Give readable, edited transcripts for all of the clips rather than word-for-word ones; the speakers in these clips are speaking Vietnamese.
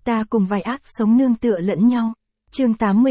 Ta cùng vài ác sống nương tựa lẫn nhau. Chương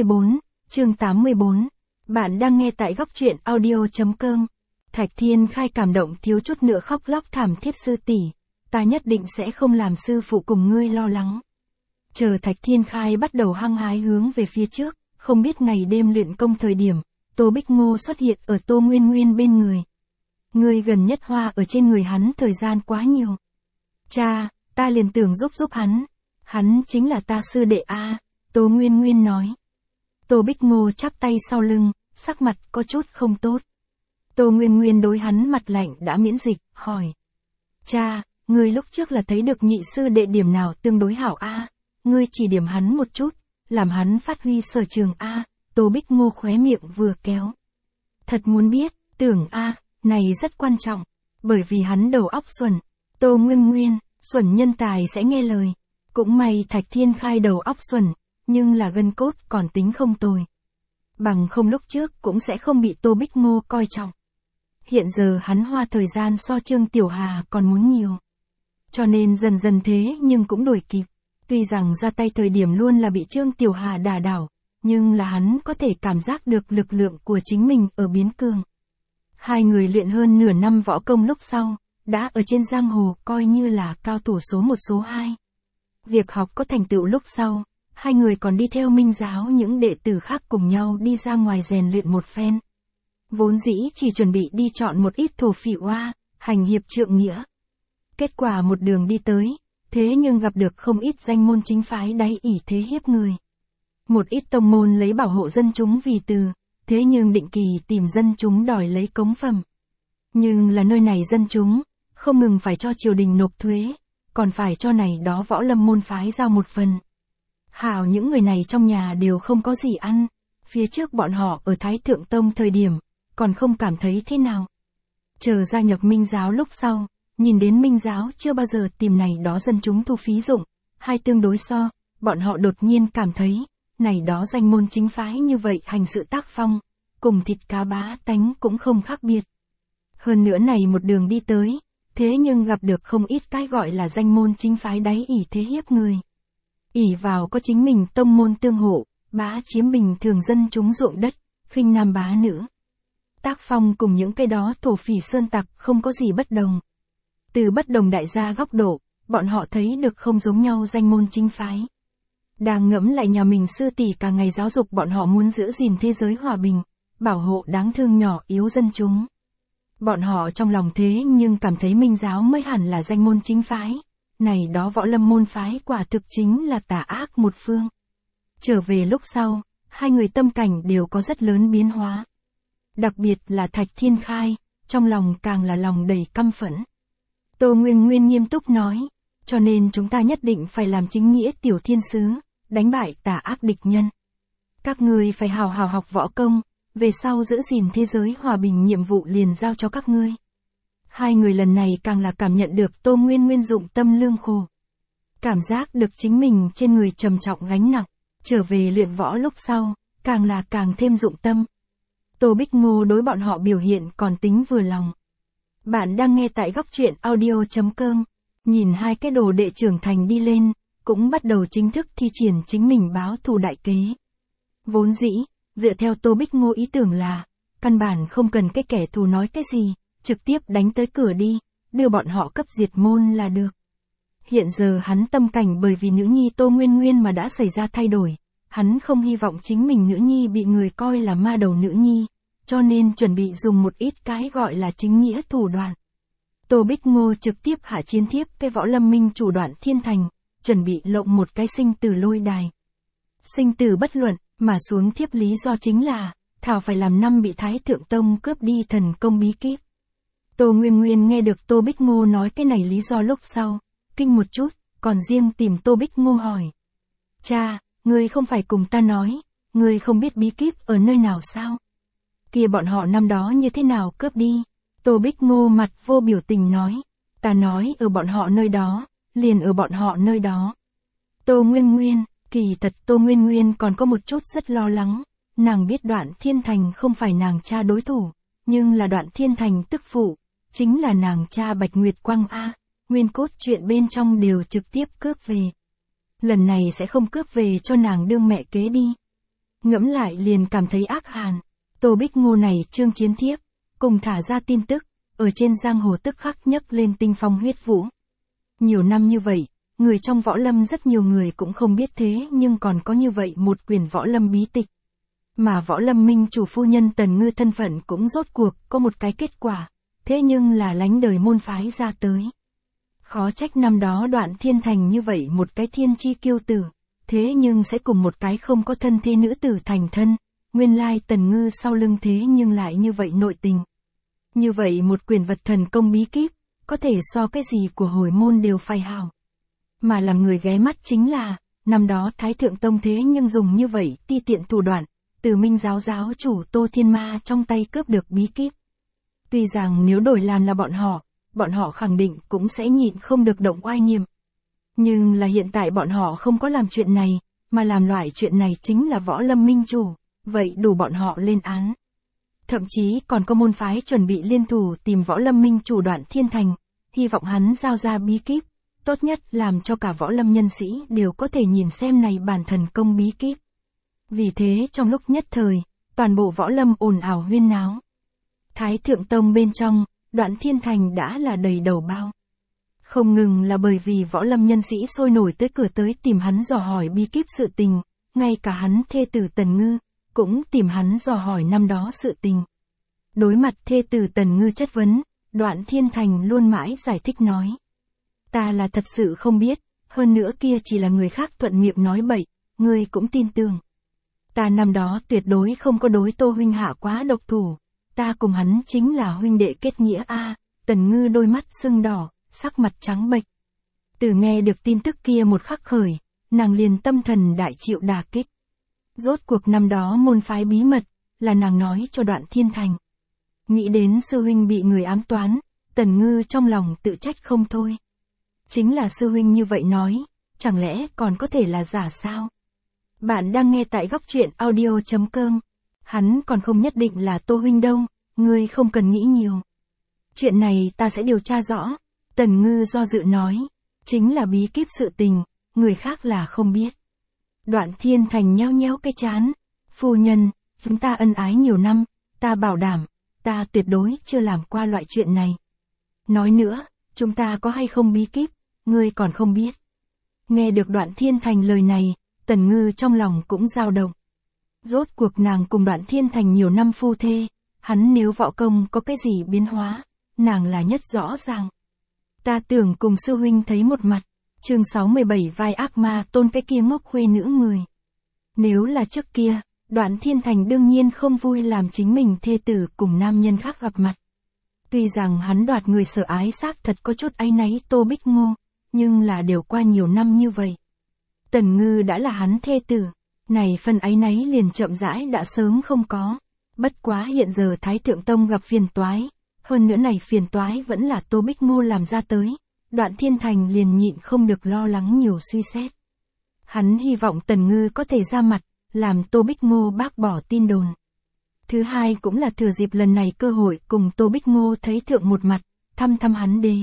84. Bạn đang nghe tại góc truyện audio.com. Thạch Thiên Khai cảm động thiếu chút nữa khóc lóc thảm thiết: sư tỷ, ta nhất định sẽ không làm sư phụ cùng ngươi lo lắng. Chờ Thạch Thiên Khai bắt đầu hăng hái hướng về phía trước, không biết ngày đêm luyện công thời điểm, Tô Bích Ngô xuất hiện ở Tô Nguyên Nguyên bên người. Ngươi gần nhất hoa ở trên người hắn thời gian quá nhiều. Cha, ta liền tưởng giúp hắn. Hắn chính là ta sư đệ a, Tô Nguyên Nguyên nói. Tô Bích Ngô chắp tay sau lưng, sắc mặt có chút không tốt. Tô Nguyên Nguyên đối hắn mặt lạnh đã miễn dịch, hỏi. Cha, ngươi lúc trước là thấy được nhị sư đệ điểm nào tương đối hảo a? Ngươi chỉ điểm hắn một chút, làm hắn phát huy sở trường a. Tô Bích Ngô khóe miệng vừa kéo. Thật muốn biết, tưởng a, này rất quan trọng, bởi vì hắn đầu óc xuẩn. Tô Nguyên Nguyên, xuẩn nhân tài sẽ nghe lời. Cũng may Thạch Thiên Khai đầu óc xuẩn, nhưng là gân cốt còn tính không tồi. Bằng không lúc trước cũng sẽ không bị Tô Bích Ngô coi trọng. Hiện giờ hắn hoa thời gian so Trương Tiểu Hà còn muốn nhiều. Cho nên dần dần thế nhưng cũng đuổi kịp. Tuy rằng ra tay thời điểm luôn là bị Trương Tiểu Hà đả đảo, nhưng là hắn có thể cảm giác được lực lượng của chính mình ở biến cường. Hai người luyện hơn nửa năm võ công lúc sau, đã ở trên giang hồ coi như là cao thủ số 1 số 2. Việc học có thành tựu lúc sau, hai người còn đi theo Minh giáo những đệ tử khác cùng nhau đi ra ngoài rèn luyện một phen. Vốn dĩ chỉ chuẩn bị đi chọn một ít thổ phỉ oa, hành hiệp trượng nghĩa. Kết quả một đường đi tới, thế nhưng gặp được không ít danh môn chính phái đáy ỷ thế hiếp người. Một ít tông môn lấy bảo hộ dân chúng vì từ, thế nhưng định kỳ tìm dân chúng đòi lấy cống phẩm. Nhưng là nơi này dân chúng, không ngừng phải cho triều đình nộp thuế, còn phải cho này đó võ lâm môn phái giao một phần. Hảo, những người này trong nhà đều không có gì ăn, phía trước bọn họ ở Thái Thượng Tông thời điểm, còn không cảm thấy thế nào. Chờ gia nhập Minh giáo lúc sau, nhìn đến Minh giáo chưa bao giờ tìm này đó dân chúng thu phí dụng, hai tương đối so, bọn họ đột nhiên cảm thấy, này đó danh môn chính phái như vậy hành sự tác phong, cùng thịt cá bá tánh cũng không khác biệt. Hơn nữa này một đường đi tới, thế nhưng gặp được không ít cái gọi là danh môn chính phái đáy ỷ thế hiếp người. Ỷ vào có chính mình tông môn tương hộ, bá chiếm bình thường dân chúng ruộng đất, khinh nam bá nữ. Tác phong cùng những cái đó thổ phỉ sơn tặc không có gì bất đồng. Từ bất đồng đại gia góc độ, bọn họ thấy được không giống nhau danh môn chính phái. Đang ngẫm lại nhà mình sư tỷ cả ngày giáo dục bọn họ muốn giữ gìn thế giới hòa bình, bảo hộ đáng thương nhỏ yếu dân chúng. Bọn họ trong lòng thế nhưng cảm thấy Minh giáo mới hẳn là danh môn chính phái. Này đó võ lâm môn phái quả thực chính là tà ác một phương. Trở về lúc sau, hai người tâm cảnh đều có rất lớn biến hóa. Đặc biệt là Thạch Thiên Khai, trong lòng càng là lòng đầy căm phẫn. Tô Nguyên Nguyên nghiêm túc nói, cho nên chúng ta nhất định phải làm chính nghĩa tiểu thiên sứ, đánh bại tà ác địch nhân. Các ngươi phải hào hào học võ công, về sau giữ gìn thế giới hòa bình nhiệm vụ liền giao cho các ngươi. Hai người lần này càng là cảm nhận được Tô Nguyên Nguyên dụng tâm lương khổ. Cảm giác được chính mình trên người trầm trọng gánh nặng, trở về luyện võ lúc sau, càng là càng thêm dụng tâm. Tô Bích Ngô đối bọn họ biểu hiện còn tính vừa lòng. Bạn đang nghe tại góc truyện audio.com, nhìn hai cái đồ đệ trưởng thành đi lên, cũng bắt đầu chính thức thi triển chính mình báo thù đại kế. Vốn dĩ, dựa theo Tô Bích Ngô ý tưởng là, căn bản không cần cái kẻ thù nói cái gì, trực tiếp đánh tới cửa đi, đưa bọn họ cấp diệt môn là được. Hiện giờ hắn tâm cảnh bởi vì nữ nhi Tô Nguyên Nguyên mà đã xảy ra thay đổi, hắn không hy vọng chính mình nữ nhi bị người coi là ma đầu nữ nhi, cho nên chuẩn bị dùng một ít cái gọi là chính nghĩa thủ đoạn. Tô Bích Ngô trực tiếp hạ chiến thiếp cái võ lâm minh chủ Đoạn Thiên Thành, chuẩn bị lộng một cái sinh tử lôi đài. Sinh tử bất luận, mà xuống thiếp lý do chính là, thảo phải làm năm bị Thái Thượng Tông cướp đi thần công bí kíp. Tô Nguyên Nguyên nghe được Tô Bích Ngô nói cái này lý do lúc sau, kinh một chút, còn riêng tìm Tô Bích Ngô hỏi. Cha, ngươi không phải cùng ta nói, ngươi không biết bí kíp ở nơi nào sao? Kia bọn họ năm đó như thế nào cướp đi? Tô Bích Ngô mặt vô biểu tình nói, ta nói ở bọn họ nơi đó, liền ở bọn họ nơi đó. Tô Nguyên Nguyên, kỳ thật Tô Nguyên Nguyên còn có một chút rất lo lắng, nàng biết Đoạn Thiên Thành không phải nàng cha đối thủ, nhưng là Đoạn Thiên Thành tức phụ, chính là nàng cha Bạch Nguyệt Quang A, nguyên cốt chuyện bên trong đều trực tiếp cướp về. lần này sẽ không cướp về cho nàng đương mẹ kế đi. Ngẫm lại liền cảm thấy ác hàn. Tô Bích Ngô này trương chiến thiếp, cùng thả ra tin tức, ở trên giang hồ tức khắc nhấc lên tinh phong huyết vũ. Nhiều năm như vậy, người trong võ lâm rất nhiều người cũng không biết thế nhưng còn có như vậy một quyển võ lâm bí tịch. Mà võ lâm minh chủ phu nhân Tần Ngư thân phận cũng rốt cuộc có một cái kết quả, thế nhưng là lánh đời môn phái ra tới. Khó trách năm đó Đoạn Thiên Thành như vậy một cái thiên chi kiêu tử, thế nhưng sẽ cùng một cái không có thân thê nữ tử thành thân, nguyên lai Tần Ngư sau lưng thế nhưng lại như vậy nội tình. Như vậy một quyển vật thần công bí kíp, có thể so cái gì của hồi môn đều phải hào. Mà làm người ghé mắt chính là, năm đó Thái Thượng Tông thế nhưng dùng như vậy ti tiện thủ đoạn, từ Minh giáo giáo chủ Tô Thiên Ma trong tay cướp được bí kíp. Tuy rằng nếu đổi làm là bọn họ khẳng định cũng sẽ nhịn không được động oai nghiêm. Nhưng là hiện tại bọn họ không có làm chuyện này, mà làm loại chuyện này chính là võ lâm minh chủ, vậy đủ bọn họ lên án. Thậm chí còn có môn phái chuẩn bị liên thủ tìm võ lâm minh chủ Đoạn Thiên Thành, hy vọng hắn giao ra bí kíp, tốt nhất làm cho cả võ lâm nhân sĩ đều có thể nhìn xem này bản thần công bí kíp. Vì thế trong lúc nhất thời, toàn bộ võ lâm ồn ào huyên náo. Thái Thượng Tông bên trong, Đoạn Thiên Thành đã là đầy đầu bao. Không ngừng là bởi vì võ lâm nhân sĩ sôi nổi tới cửa tới tìm hắn dò hỏi bí kíp sự tình, ngay cả hắn thê tử Tần Ngư, cũng tìm hắn dò hỏi năm đó sự tình. Đối mặt thê tử Tần Ngư chất vấn, Đoạn Thiên Thành luôn mãi giải thích nói. Ta là thật sự không biết, hơn nữa kia chỉ là người khác thuận miệng nói bậy, ngươi cũng tin tưởng. Ta năm đó tuyệt đối không có đối Tô huynh hạ quá độc thủ, ta cùng hắn chính là huynh đệ kết nghĩa a. Tần Ngư đôi mắt sưng đỏ, sắc mặt trắng bệch. Từ nghe được tin tức kia một khắc khởi, nàng liền tâm thần đại chịu đả kích. Rốt cuộc năm đó môn phái bí mật, là nàng nói cho Đoạn Thiên Thành. Nghĩ đến sư huynh bị người ám toán, Tần Ngư trong lòng tự trách không thôi. Chính là sư huynh như vậy nói, chẳng lẽ còn có thể là giả sao? Bạn đang nghe tại góc truyện audio.com. Hắn còn không nhất định là Tô huynh đâu, ngươi không cần nghĩ nhiều. Chuyện này ta sẽ điều tra rõ. Tần Ngư do dự nói, chính là bí kíp sự tình, người khác là không biết. Đoạn Thiên Thành nheo nheo cái trán, phu nhân, chúng ta ân ái nhiều năm, ta bảo đảm, ta tuyệt đối chưa làm qua loại chuyện này. Nói nữa, chúng ta có hay không bí kíp, ngươi còn không biết. Nghe được Đoạn Thiên Thành lời này, Tần Ngư trong lòng cũng dao động. Rốt cuộc nàng cùng Đoạn Thiên Thành nhiều năm phu thê, hắn nếu võ công có cái gì biến hóa, nàng là nhất rõ ràng. Ta tưởng cùng sư huynh thấy một mặt, chương 67 vai ác ma tôn cái kia ngốc khuê nữ người. Nếu là trước kia, Đoạn Thiên Thành đương nhiên không vui làm chính mình thê tử cùng nam nhân khác gặp mặt. Tuy rằng hắn đoạt người sở ái xác thật có chút áy náy Tô Bích Ngô, nhưng là đều qua nhiều năm như vậy. Tần Ngư đã là hắn thê tử, này phần áy náy liền chậm rãi đã sớm không có. Bất quá hiện giờ Thái Thượng Tông gặp phiền toái, hơn nữa này phiền toái vẫn là Tô Bích Ngô làm ra tới, Đoạn Thiên Thành liền nhịn không được lo lắng nhiều suy xét. Hắn hy vọng Tần Ngư có thể ra mặt, làm Tô Bích Ngô bác bỏ tin đồn. Thứ hai cũng là thừa dịp lần này cơ hội cùng Tô Bích Ngô thấy thượng một mặt, thăm hắn đế.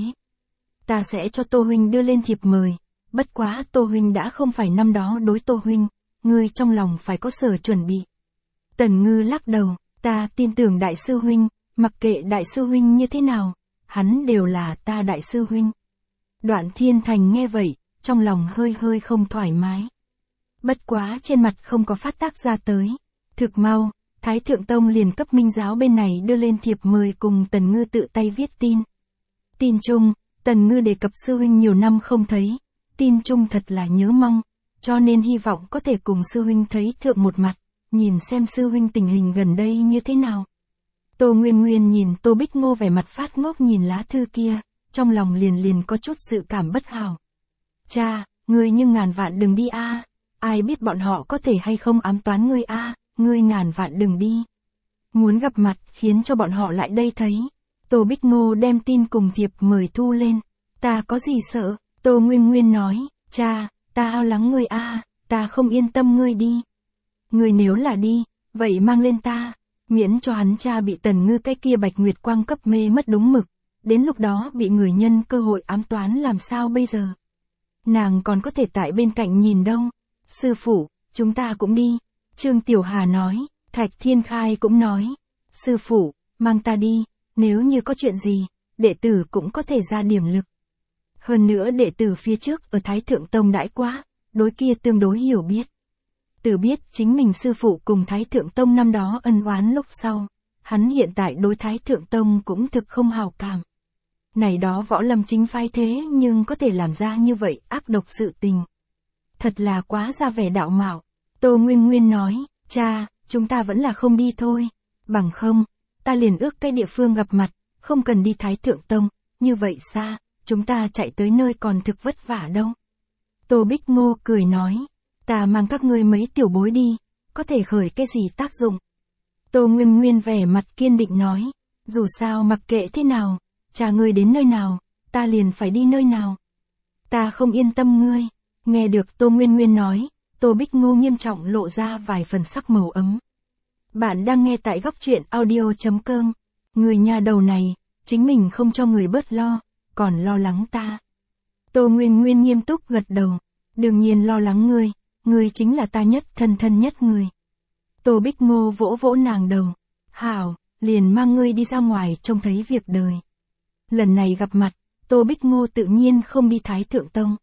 Ta sẽ cho Tô huynh đưa lên thiệp mời, bất quá Tô huynh đã không phải năm đó đối Tô huynh, ngươi trong lòng phải có sở chuẩn bị. Tần Ngư lắc đầu, ta tin tưởng đại sư huynh, mặc kệ đại sư huynh như thế nào, hắn đều là ta đại sư huynh. Đoạn Thiên Thành nghe vậy, trong lòng hơi hơi không thoải mái. Bất quá trên mặt không có phát tác ra tới. Thực mau, Thái Thượng Tông liền cấp Minh giáo bên này đưa lên thiệp mời cùng Tần Ngư tự tay viết tin. Tin chung, Tần Ngư đề cập sư huynh nhiều năm không thấy, tin chung thật là nhớ mong, cho nên hy vọng có thể cùng sư huynh thấy thượng một mặt, nhìn xem sư huynh tình hình gần đây như thế nào. Tô Nguyên Nguyên nhìn Tô Bích Ngô vẻ mặt phát ngốc nhìn lá thư kia, trong lòng liền có chút sự cảm bất hảo. Cha, ngươi nhưng ngàn vạn đừng đi a, ai biết bọn họ có thể hay không ám toán ngươi a, ngươi ngàn vạn đừng đi. Muốn gặp mặt khiến cho bọn họ lại đây thấy. Tô Bích Ngô đem tin cùng thiệp mời thu lên. Ta có gì sợ? Tô Nguyên Nguyên nói, cha, ta ao lắng ngươi a, ta không yên tâm ngươi đi. Ngươi nếu là đi, vậy mang lên ta, miễn cho hắn cha bị Tần Ngư cái kia Bạch Nguyệt Quang cấp mê mất đúng mực, đến lúc đó bị người nhân cơ hội ám toán làm sao bây giờ. Nàng còn có thể tại bên cạnh nhìn đâu. Sư phụ, chúng ta cũng đi. Trương Tiểu Hà nói, Thạch Thiên Khai cũng nói. Sư phụ, mang ta đi, nếu như có chuyện gì, đệ tử cũng có thể ra điểm lực. Hơn nữa đệ tử phía trước ở Thái Thượng Tông đãi quá, đối kia tương đối hiểu biết. Từ biết chính mình sư phụ cùng Thái Thượng Tông năm đó ân oán lúc sau, hắn hiện tại đối Thái Thượng Tông cũng thực không hào cảm. Này đó võ lâm chính phái thế nhưng có thể làm ra như vậy ác độc sự tình. Thật là quá ra vẻ đạo mạo. Tô Nguyên Nguyên nói, cha, chúng ta vẫn là không đi thôi. Bằng không, ta liền ước cái địa phương gặp mặt, không cần đi Thái Thượng Tông, như vậy xa, chúng ta chạy tới nơi còn thực vất vả đâu. Tô Bích Ngô cười nói, ta mang các ngươi mấy tiểu bối đi, có thể khởi cái gì tác dụng. Tô Nguyên Nguyên vẻ mặt kiên định nói, dù sao mặc kệ thế nào, cha ngươi đến nơi nào, ta liền phải đi nơi nào. Ta không yên tâm ngươi. Nghe được Tô Nguyên Nguyên nói, Tô Bích Ngô nghiêm trọng lộ ra vài phần sắc màu ấm. Bạn đang nghe tại góc truyện audio.com. Người nhà đầu này, chính mình không cho người bớt lo, còn lo lắng ta. Tô Nguyên Nguyên nghiêm túc gật đầu. Đương nhiên lo lắng ngươi chính là ta nhất thân nhất người. Tô Bích Ngô vỗ vỗ nàng đầu. Hảo, liền mang ngươi đi ra ngoài trông thấy việc đời. Lần này gặp mặt, Tô Bích Ngô tự nhiên không đi Thái Thượng Tông,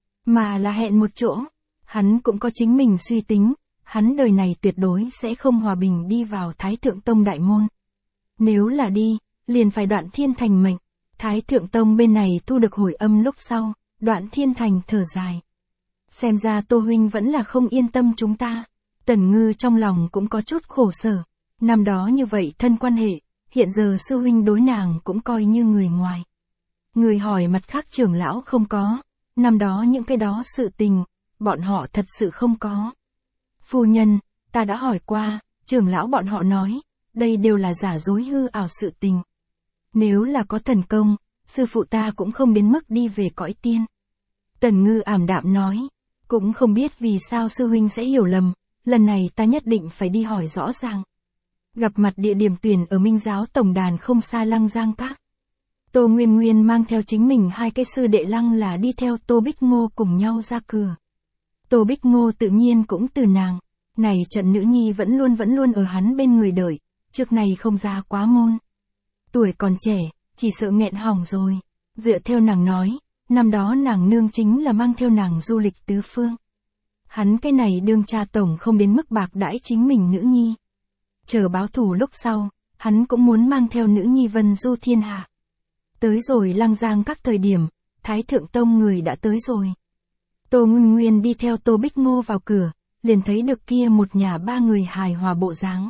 mà là hẹn một chỗ. Hắn cũng có chính mình suy tính, hắn đời này tuyệt đối sẽ không hòa bình đi vào Thái Thượng Tông đại môn. Nếu là đi, liền phải Đoạn Thiên Thành mệnh. Thái Thượng Tông bên này thu được hồi âm lúc sau, Đoạn Thiên Thành thở dài. Xem ra Tô huynh vẫn là không yên tâm chúng ta. Tần Ngư trong lòng cũng có chút khổ sở. Năm đó như vậy thân quan hệ, hiện giờ sư huynh đối nàng cũng coi như người ngoài. Người hỏi mặt khác trưởng lão không có, năm đó những cái đó sự tình, bọn họ thật sự không có. Phu nhân, ta đã hỏi qua, trưởng lão bọn họ nói, đây đều là giả dối hư ảo sự tình. Nếu là có thần công, sư phụ ta cũng không đến mức đi về cõi tiên. Tần Ngư ảm đạm nói, cũng không biết vì sao sư huynh sẽ hiểu lầm, lần này ta nhất định phải đi hỏi rõ ràng. Gặp mặt địa điểm tuyển ở Minh Giáo Tổng đàn không xa Lăng Giang Các. Tô Nguyên Nguyên mang theo chính mình hai cái sư đệ Lăng là đi theo Tô Bích Ngô cùng nhau ra cửa. Tô Bích Ngô tự nhiên cũng từ nàng, này trận nữ nhi vẫn luôn ở hắn bên người đợi, trước này không ra quá môn. Tuổi còn trẻ, chỉ sợ nghẹn hỏng rồi. Dựa theo nàng nói, năm đó nàng nương chính là mang theo nàng du lịch tứ phương. Hắn cái này đương cha tổng không đến mức bạc đãi chính mình nữ nhi. Chờ báo thù lúc sau, hắn cũng muốn mang theo nữ nhi vân du thiên hạ. Tới rồi Lăng Giang Các thời điểm, Thái Thượng Tông người đã tới rồi. Tô Nguyên Nguyên đi theo Tô Bích Ngô vào cửa, liền thấy được kia một nhà ba người hài hòa bộ dáng.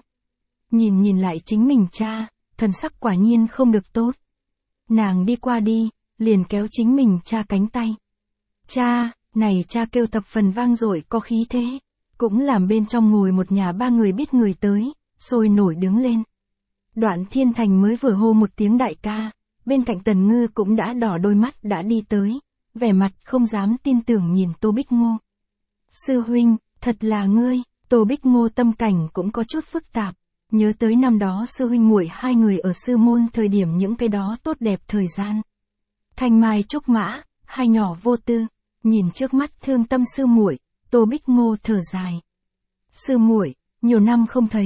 Nhìn lại chính mình cha, thần sắc quả nhiên không được tốt. Nàng đi qua đi, liền kéo chính mình cha cánh tay. Cha, này cha kêu thập phần vang dội có khí thế, cũng làm bên trong ngồi một nhà ba người biết người tới, sôi nổi đứng lên. Đoạn Thiên Thành mới vừa hô một tiếng đại ca, bên cạnh Tần Ngư cũng đã đỏ đôi mắt đã đi tới, vẻ mặt không dám tin tưởng nhìn Tô Bích Ngô. Sư huynh, thật là ngươi. Tô Bích Ngô tâm cảnh cũng có chút phức tạp, nhớ tới năm đó sư huynh muội hai người ở sư môn thời điểm những cái đó tốt đẹp thời gian. Thanh mai trúc mã, hai nhỏ vô tư, nhìn trước mắt thương tâm sư muội, Tô Bích Ngô thở dài. Sư muội, nhiều năm không thấy.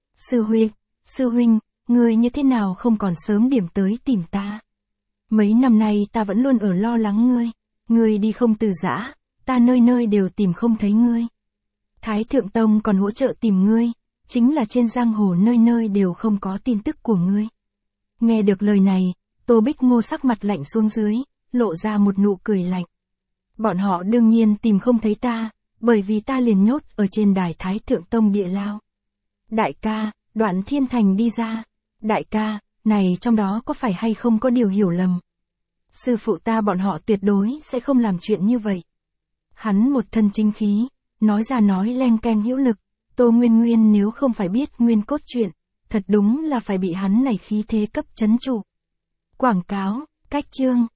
Sư huynh, ngươi như thế nào không còn sớm điểm tới tìm ta? Mấy năm nay ta vẫn luôn ở lo lắng ngươi đi không từ giã, ta nơi nơi đều tìm không thấy ngươi. Thái Thượng Tông còn hỗ trợ tìm ngươi, chính là trên giang hồ nơi nơi đều không có tin tức của ngươi. Nghe được lời này, Tô Bích Ngô sắc mặt lạnh xuống dưới, lộ ra một nụ cười lạnh. Bọn họ đương nhiên tìm không thấy ta, bởi vì ta liền nhốt ở trên đài Thái Thượng Tông địa lao. Đại ca, Đoạn Thiên Thành đi ra. Đại ca, này trong đó có phải hay không có điều hiểu lầm? Sư phụ ta bọn họ tuyệt đối sẽ không làm chuyện như vậy. Hắn một thân chính khí, nói ra nói leng keng hữu lực, Tô Nguyên Nguyên nếu không phải biết nguyên cốt truyện, thật đúng là phải bị hắn này khí thế cấp chấn trụ. Quảng cáo, cách chương.